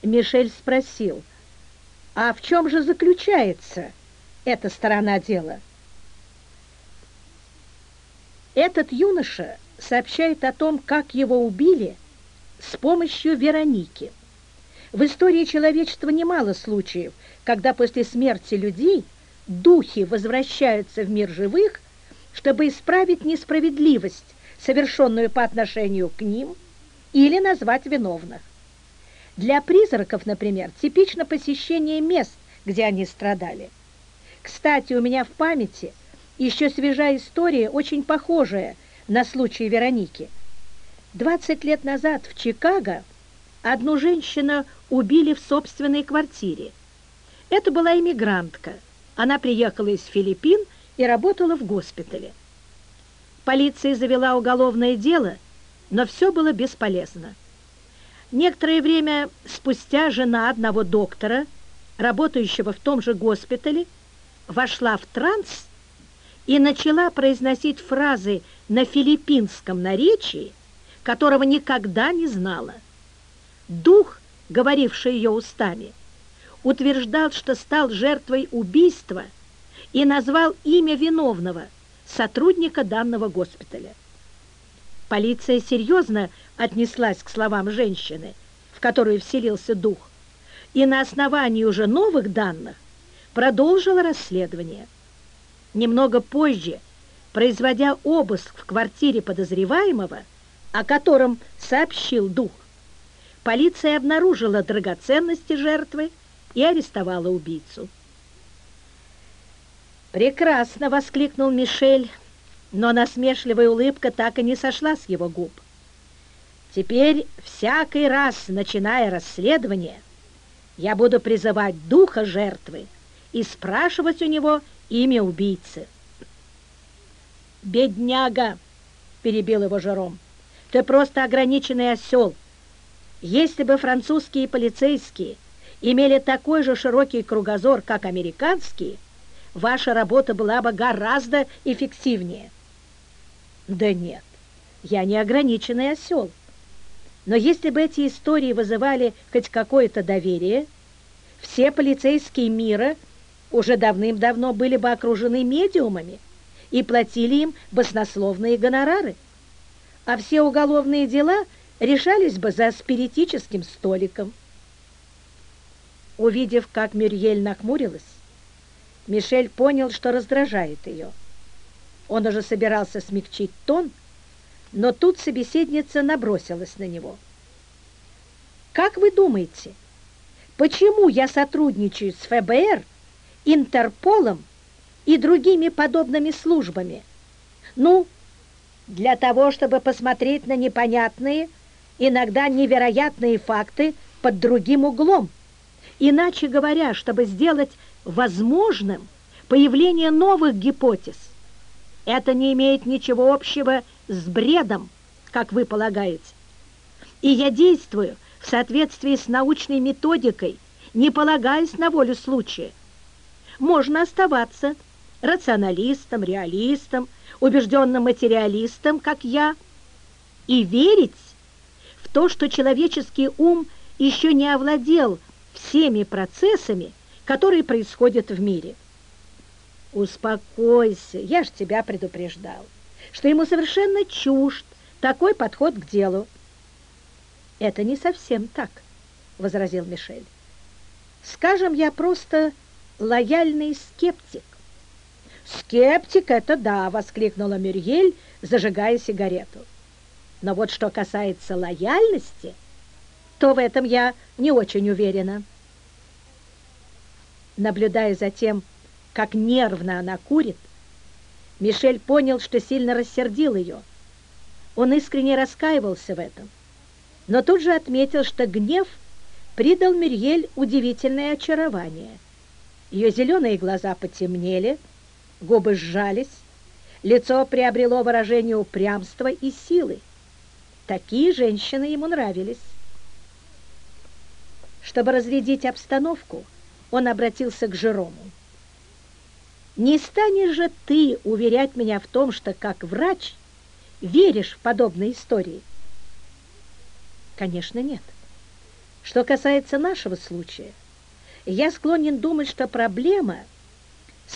Мишель спросил: «А в чем же заключается эта сторона дела?» Этот юноша сообщает о том, как его убили с помощью Вероники. В истории человечества немало случаев, когда после смерти людей духи возвращаются в мир живых, чтобы исправить несправедливость, совершенную по отношению к ним, или назвать виновных. Для призраков, например, типично посещение мест, где они страдали. Кстати, у меня в памяти еще свежа история, очень похожая на случай Вероники. 20 лет назад в Чикаго одну женщину убили в собственной квартире. Это была иммигрантка. Она приехала из Филиппин и работала в госпитале. Полиция завела уголовное дело, но все было бесполезно. Некоторое время спустя жена одного доктора, работающего в том же госпитале, вошла в транс и начала произносить фразы на филиппинском наречии, которого никогда не знала. Дух, говоривший ее устами, утверждал, что стал жертвой убийства и назвал имя виновного, сотрудника данного госпиталя. Полиция серьезно отнеслась к словам женщины, в которую вселился дух, и на основании уже новых данных продолжила расследование. Немного позже, производя обыск в квартире подозреваемого, о котором сообщил дух, полиция обнаружила драгоценности жертвы и арестовала убийцу. «Прекрасно!» — воскликнул Мишель, но насмешливая улыбка так и не сошла с его губ. «Теперь всякий раз, начиная расследование, я буду призывать духа жертвы и спрашивать у него имя убийцы». «Бедняга!» — перебил его Жером. «Ты просто ограниченный осел. Если бы французские полицейские имели такой же широкий кругозор, как американские, ваша работа была бы гораздо эффективнее». «Да нет, я не ограниченный осел. Но если бы эти истории вызывали хоть какое-то доверие, все полицейские мира уже давным-давно были бы окружены медиумами и платили им баснословные гонорары, а все уголовные дела решались бы за спиритическим столиком». Увидев, как Мюрьель нахмурилась, Мишель понял, что раздражает ее. Он уже собирался смягчить тон, но тут собеседница набросилась на него. «Как вы думаете, почему я сотрудничаю с ФБР, Интерполом и другими подобными службами? Ну, для того, чтобы посмотреть на непонятные, иногда невероятные факты под другим углом. Иначе говоря, чтобы сделать возможным появление новых гипотез. Это не имеет ничего общего с бредом, как вы полагаете. И я действую в соответствии с научной методикой, не полагаясь на волю случая. Можно оставаться рационалистом, реалистом, убежденным материалистом, как я, и верить в то, что человеческий ум еще не овладел всеми процессами, которые происходят в мире. Успокойся, я ж тебя предупреждал, что ему совершенно чужд такой подход к делу. Это не совсем так, возразил Мишель. Скажем, я просто лояльный скептик. Скептик — это да, воскликнула Мюрьель, зажигая сигарету. Но вот что касается лояльности, то в этом я не очень уверена. Наблюдая за тем, как нервно она курит, Мишель понял, что сильно рассердил ее. Он искренне раскаивался в этом, но тут же отметил, что гнев придал Мюрьель удивительное очарование. Ее зеленые глаза потемнели, губы сжались, лицо приобрело выражение упрямства и силы. Такие женщины ему нравились. Чтобы разрядить обстановку, он обратился к Жерому. «Не станешь же ты уверять меня в том, что, как врач, веришь в подобные истории?» «Конечно, нет. Что касается нашего случая, я склонен думать, что проблема